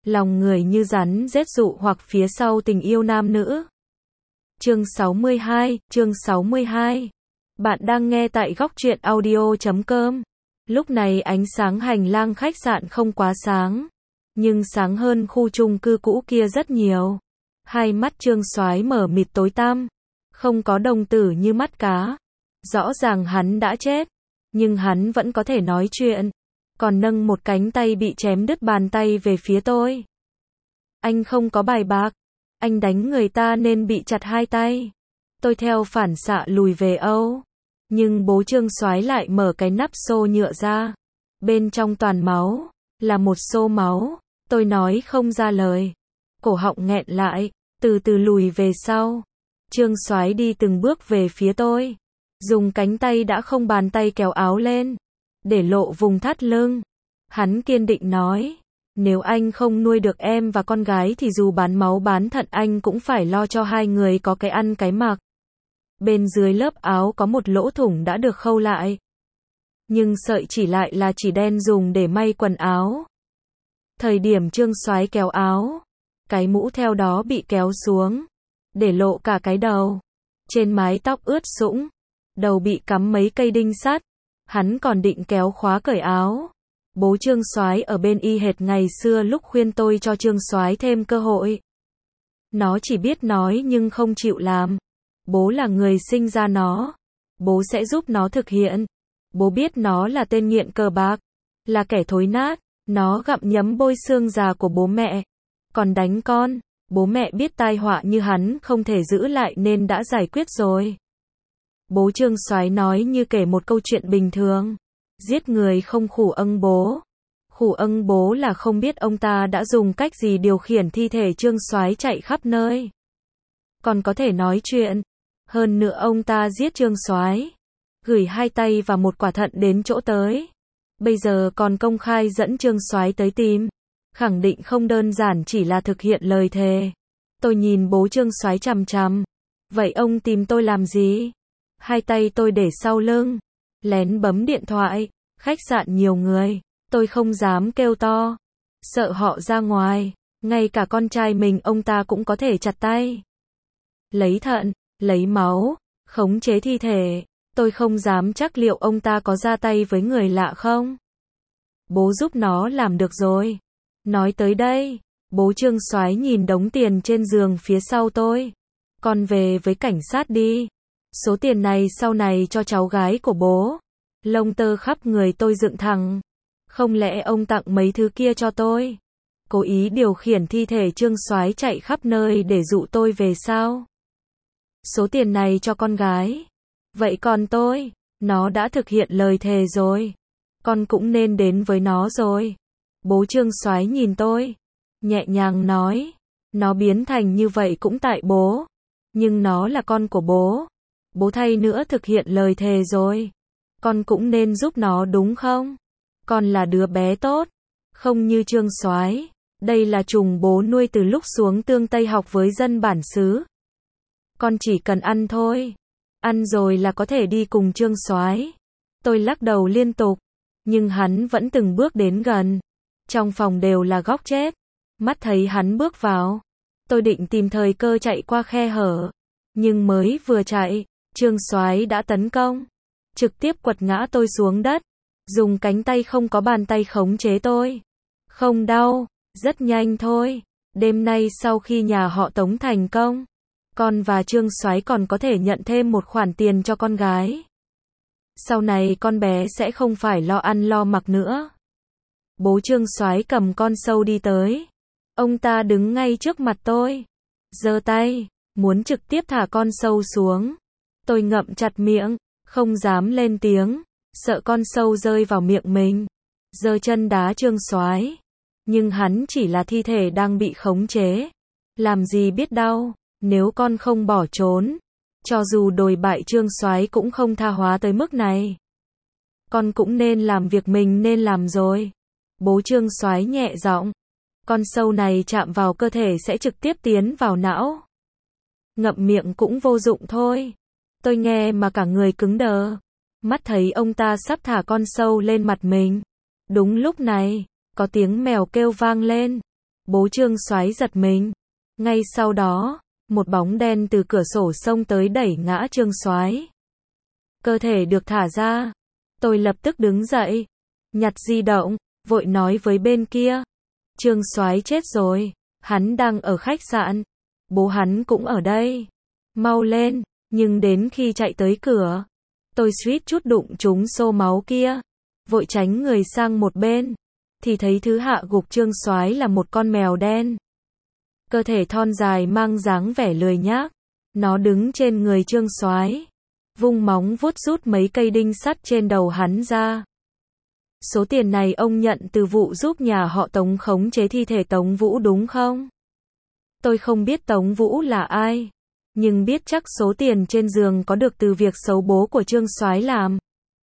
lòng người như rắn rết dụ hoặc phía sau tình yêu nam nữ. Chương 62. Bạn đang nghe tại góc truyện audio.com. Lúc này ánh sáng hành lang khách sạn không quá sáng, nhưng sáng hơn khu chung cư cũ kia rất nhiều. Hai mắt Trương Soái mở mịt tối tăm, không có đồng tử như mắt cá. Rõ ràng hắn đã chết, nhưng hắn vẫn có thể nói chuyện, còn nâng một cánh tay bị chém đứt bàn tay về phía tôi. Anh không có bài bạc, anh đánh người ta nên bị chặt hai tay. Tôi theo phản xạ lùi về Âu, nhưng bố Trương Soái lại mở cái nắp xô nhựa ra. Bên trong toàn máu, là một xô máu. Tôi nói không ra lời, cổ họng nghẹn lại, từ từ lùi về sau. Trương Soái đi từng bước về phía tôi, dùng cánh tay đã không bàn tay kéo áo lên, để lộ vùng thắt lưng. Hắn kiên định nói, nếu anh không nuôi được em và con gái thì dù bán máu bán thận anh cũng phải lo cho hai người có cái ăn cái mặc. Bên dưới lớp áo có một lỗ thủng đã được khâu lại, nhưng sợi chỉ lại là chỉ đen dùng để may quần áo. Thời điểm Trương Soái kéo áo, cái mũ theo đó bị kéo xuống, để lộ cả cái đầu. Trên mái tóc ướt sũng, đầu bị cắm mấy cây đinh sắt. Hắn còn định kéo khóa cởi áo. Bố Trương Soái ở bên y hệt ngày xưa lúc khuyên tôi cho Trương Soái thêm cơ hội. Nó chỉ biết nói nhưng không chịu làm. Bố là người sinh ra nó, bố sẽ giúp nó thực hiện. Bố biết nó là tên nghiện cờ bạc, là kẻ thối nát. Nó gặm nhấm bôi xương già của bố mẹ, còn đánh con. Bố mẹ biết tai họa như hắn không thể giữ lại nên đã giải quyết rồi. Bố Trương Soái nói như kể một câu chuyện bình thường. Giết người không khủ âng bố. Khủ âng bố là không biết ông ta đã dùng cách gì điều khiển thi thể Trương Soái chạy khắp nơi. Còn có thể nói chuyện. Hơn nữa ông ta giết Trương Soái, gửi hai tay và một quả thận đến chỗ tới. Bây giờ còn công khai dẫn Trương Soái tới tìm. Khẳng định không đơn giản chỉ là thực hiện lời thề. Tôi nhìn bố Trương Soái chằm chằm. Vậy ông tìm tôi làm gì? Hai tay tôi để sau lưng, lén bấm điện thoại. Khách sạn nhiều người, tôi không dám kêu to, sợ họ ra ngoài. Ngay cả con trai mình ông ta cũng có thể chặt tay. Lấy thận, lấy máu, khống chế thi thể. Tôi không dám chắc liệu ông ta có ra tay với người lạ không. Bố giúp nó làm được rồi. Nói tới đây, bố Trương Soái nhìn đống tiền trên giường phía sau tôi. Con về với cảnh sát đi. Số tiền này sau này cho cháu gái của bố. Lông tơ khắp người tôi dựng thẳng. Không lẽ ông tặng mấy thứ kia cho tôi? Cố ý điều khiển thi thể Trương Soái chạy khắp nơi để dụ tôi về sao? Số tiền này cho con gái. Vậy còn tôi? Nó đã thực hiện lời thề rồi. Con cũng nên đến với nó rồi. Bố Trương Soái nhìn tôi, nhẹ nhàng nói, nó biến thành như vậy cũng tại bố. Nhưng nó là con của bố. Bố thay nữa thực hiện lời thề rồi. Con cũng nên giúp nó đúng không? Con là đứa bé tốt, không như Trương Soái. Đây là trùng bố nuôi từ lúc xuống Tương Tây học với dân bản xứ. Con chỉ cần ăn thôi. Ăn rồi là có thể đi cùng Trương Soái. Tôi lắc đầu liên tục, nhưng hắn vẫn từng bước đến gần. Trong phòng đều là góc chết. Mắt thấy hắn bước vào, tôi định tìm thời cơ chạy qua khe hở, nhưng mới vừa chạy, Trương Soái đã tấn công, trực tiếp quật ngã tôi xuống đất, dùng cánh tay không có bàn tay khống chế tôi. Không đau, rất nhanh thôi. Đêm nay sau khi nhà họ Tống thành công, con và Trương Soái còn có thể nhận thêm một khoản tiền cho con gái. Sau này con bé sẽ không phải lo ăn lo mặc nữa. Bố Trương Soái cầm con sâu đi tới. Ông ta đứng ngay trước mặt tôi, giơ tay, muốn trực tiếp thả con sâu xuống. Tôi ngậm chặt miệng, không dám lên tiếng, sợ con sâu rơi vào miệng mình. Giơ chân đá Trương Soái, nhưng hắn chỉ là thi thể đang bị khống chế. Làm gì biết đau, nếu con không bỏ trốn, cho dù đồi bại Trương Soái cũng không tha hóa tới mức này. Con cũng nên làm việc mình nên làm rồi. Bố Trương Soái nhẹ giọng. Con sâu này chạm vào cơ thể sẽ trực tiếp tiến vào não. Ngậm miệng cũng vô dụng thôi. Tôi nghe mà cả người cứng đờ. Mắt thấy ông ta sắp thả con sâu lên mặt mình. Đúng lúc này, có tiếng mèo kêu vang lên. Bố Trương Soái giật mình. Ngay sau đó, một bóng đen từ cửa sổ xông tới đẩy ngã Trương Soái. Cơ thể được thả ra. Tôi lập tức đứng dậy, nhặt di động, vội nói với bên kia. Trương Soái chết rồi, hắn đang ở khách sạn. Bố hắn cũng ở đây. Mau lên, nhưng đến khi chạy tới cửa, tôi suýt chút đụng trúng xô máu kia. Vội tránh người sang một bên, thì thấy thứ hạ gục Trương Soái là một con mèo đen. Cơ thể thon dài mang dáng vẻ lười nhác. Nó đứng trên người Trương Soái, vung móng vuốt rút mấy cây đinh sắt trên đầu hắn ra. Số tiền này ông nhận từ vụ giúp nhà họ Tống khống chế thi thể Tống Vũ đúng không? Tôi không biết Tống Vũ là ai, nhưng biết chắc số tiền trên giường có được từ việc xấu bố của Trương Soái làm.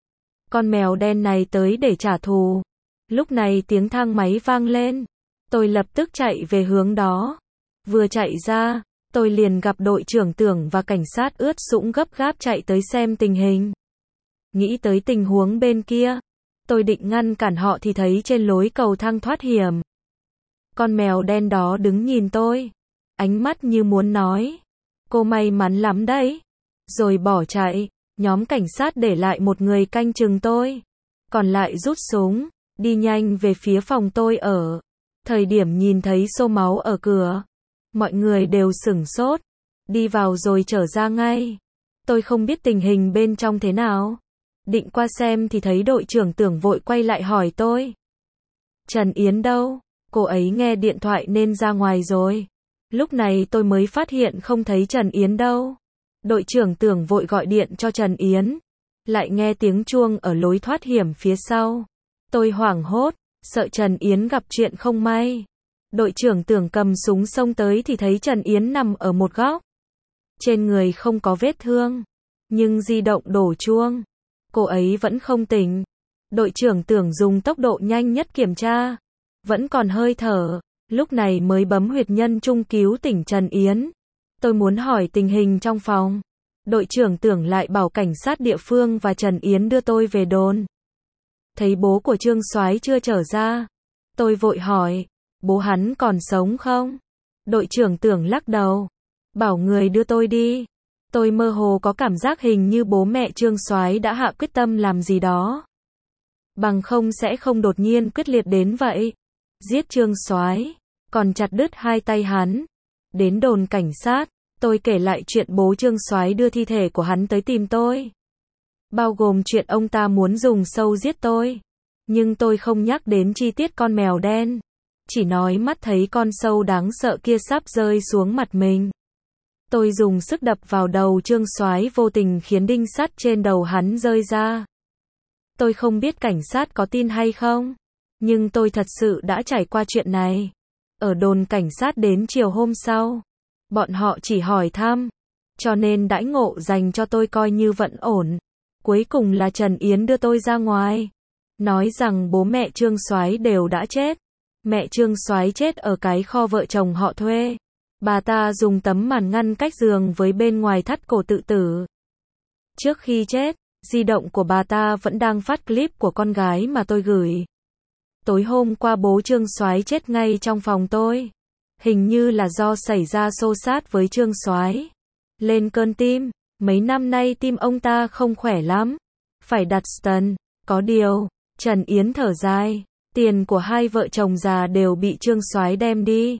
Con mèo đen này tới để trả thù. Lúc này tiếng thang máy vang lên. Tôi lập tức chạy về hướng đó. Vừa chạy ra, tôi liền gặp đội trưởng Tưởng và cảnh sát ướt sũng gấp gáp chạy tới xem tình hình. Nghĩ tới tình huống bên kia, tôi định ngăn cản họ thì thấy trên lối cầu thang thoát hiểm. Con mèo đen đó đứng nhìn tôi, ánh mắt như muốn nói, cô may mắn lắm đấy. Rồi bỏ chạy. Nhóm cảnh sát để lại một người canh chừng tôi, còn lại rút súng, đi nhanh về phía phòng tôi ở. Thời điểm nhìn thấy xô máu ở cửa, mọi người đều sửng sốt, đi vào rồi trở ra ngay. Tôi không biết tình hình bên trong thế nào. Định qua xem thì thấy đội trưởng Tưởng vội quay lại hỏi tôi. Trần Yến đâu? Cô ấy nghe điện thoại nên ra ngoài rồi. Lúc này tôi mới phát hiện không thấy Trần Yến đâu. Đội trưởng Tưởng vội gọi điện cho Trần Yến. Lại nghe tiếng chuông ở lối thoát hiểm phía sau. Tôi hoảng hốt, sợ Trần Yến gặp chuyện không may. Đội trưởng Tưởng cầm súng xông tới thì thấy Trần Yến nằm ở một góc. Trên người không có vết thương, nhưng di động đổ chuông. Cô ấy vẫn không tỉnh. Đội trưởng Tưởng dùng tốc độ nhanh nhất kiểm tra. Vẫn còn hơi thở. Lúc này mới bấm huyệt nhân trung cứu tỉnh Trần Yến. Tôi muốn hỏi tình hình trong phòng. Đội trưởng Tưởng lại bảo cảnh sát địa phương và Trần Yến đưa tôi về đồn. Thấy bố của Trương Soái chưa trở ra. Tôi vội hỏi, bố hắn còn sống không? Đội trưởng Tưởng lắc đầu, bảo người đưa tôi đi. Tôi mơ hồ có cảm giác hình như bố mẹ Trương Soái đã hạ quyết tâm làm gì đó. Bằng không sẽ không đột nhiên quyết liệt đến vậy. Giết Trương Soái, còn chặt đứt hai tay hắn. Đến đồn cảnh sát, tôi kể lại chuyện bố Trương Soái đưa thi thể của hắn tới tìm tôi. Bao gồm chuyện ông ta muốn dùng sâu giết tôi. Nhưng tôi không nhắc đến chi tiết con mèo đen. Chỉ nói mắt thấy con sâu đáng sợ kia sắp rơi xuống mặt mình. Tôi dùng sức đập vào đầu Trương Soái vô tình khiến đinh sắt trên đầu hắn rơi ra. Tôi không biết cảnh sát có tin hay không. Nhưng tôi thật sự đã trải qua chuyện này. Ở đồn cảnh sát đến chiều hôm sau. Bọn họ chỉ hỏi thăm. Cho nên đãi ngộ dành cho tôi coi như vẫn ổn. Cuối cùng là Trần Yến đưa tôi ra ngoài. Nói rằng bố mẹ Trương Soái đều đã chết. Mẹ Trương Soái chết ở cái kho vợ chồng họ thuê. Bà ta dùng tấm màn ngăn cách giường với bên ngoài thắt cổ tự tử. Trước khi chết, di động của bà ta vẫn đang phát clip của con gái mà tôi gửi. Tối hôm qua bố Trương Soái chết ngay trong phòng tôi. Hình như là do xảy ra xô xát với Trương Soái. Lên cơn tim, mấy năm nay tim ông ta không khỏe lắm. Phải đặt stent. Có điều, Trần Yến thở dài, tiền của hai vợ chồng già đều bị Trương Soái đem đi.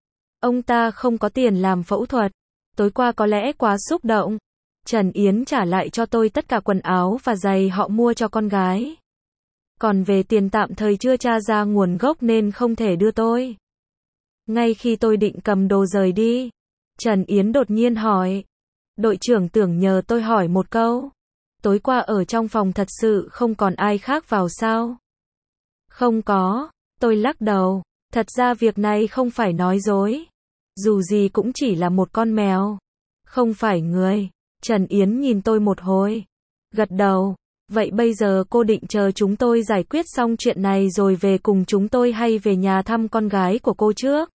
Ông ta không có tiền làm phẫu thuật. Tối qua có lẽ quá xúc động. Trần Yến trả lại cho tôi tất cả quần áo và giày họ mua cho con gái. Còn về tiền tạm thời chưa tra ra nguồn gốc nên không thể đưa tôi. Ngay khi tôi định cầm đồ rời đi, Trần Yến đột nhiên hỏi. Đội trưởng Tưởng nhờ tôi hỏi một câu. Tối qua ở trong phòng thật sự không còn ai khác vào sao? Không có, tôi lắc đầu. Thật ra việc này không phải nói dối. Dù gì cũng chỉ là một con mèo. Không phải người. Trần Yến nhìn tôi một hồi. Gật đầu. Vậy bây giờ cô định chờ chúng tôi giải quyết xong chuyện này rồi về cùng chúng tôi hay về nhà thăm con gái của cô trước?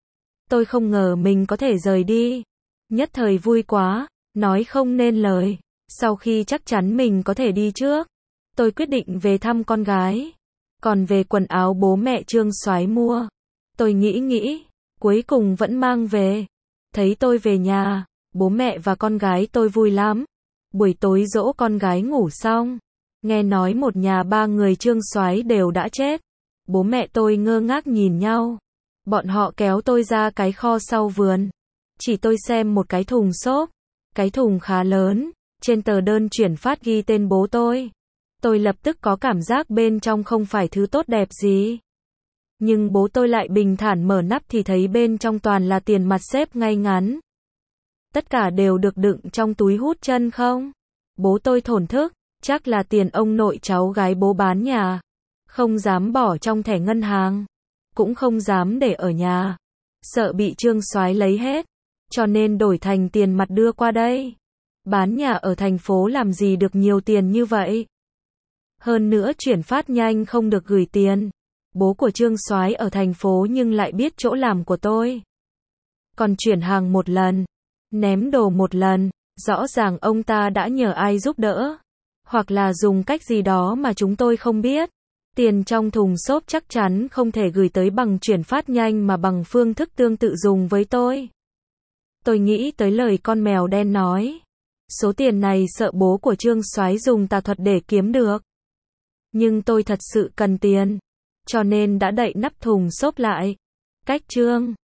Tôi không ngờ mình có thể rời đi. Nhất thời vui quá, nói không nên lời. Sau khi chắc chắn mình có thể đi trước, tôi quyết định về thăm con gái. Còn về quần áo bố mẹ Trương Soái mua, Tôi nghĩ, cuối cùng vẫn mang về. Thấy tôi về nhà, bố mẹ và con gái tôi vui lắm. Buổi tối dỗ con gái ngủ xong, nghe nói một nhà 3 người Trương Soái đều đã chết. Bố mẹ tôi ngơ ngác nhìn nhau. Bọn họ kéo tôi ra cái kho sau vườn. Chỉ tôi xem một cái thùng xốp. Cái thùng khá lớn, trên tờ đơn chuyển phát ghi tên bố tôi. Tôi lập tức có cảm giác bên trong không phải thứ tốt đẹp gì. Nhưng bố tôi lại bình thản mở nắp thì thấy bên trong toàn là tiền mặt xếp ngay ngắn. Tất cả đều được đựng trong túi hút chân không? Bố tôi thổn thức, chắc là tiền ông nội cháu gái bố bán nhà. Không dám bỏ trong thẻ ngân hàng, cũng không dám để ở nhà. Sợ bị Trương Soái lấy hết, cho nên đổi thành tiền mặt đưa qua đây. Bán nhà ở thành phố làm gì được nhiều tiền như vậy? Hơn nữa chuyển phát nhanh không được gửi tiền. Bố của Trương Soái ở thành phố nhưng lại biết chỗ làm của tôi. Còn chuyển hàng một lần, ném đồ một lần, rõ ràng ông ta đã nhờ ai giúp đỡ. Hoặc là dùng cách gì đó mà chúng tôi không biết. Tiền trong thùng xốp chắc chắn không thể gửi tới bằng chuyển phát nhanh mà bằng phương thức tương tự dùng với tôi. Tôi nghĩ tới lời con mèo đen nói. Số tiền này sợ bố của Trương Soái dùng tà thuật để kiếm được. Nhưng tôi thật sự cần tiền, cho nên đã đậy nắp thùng xốp lại. Cách Trương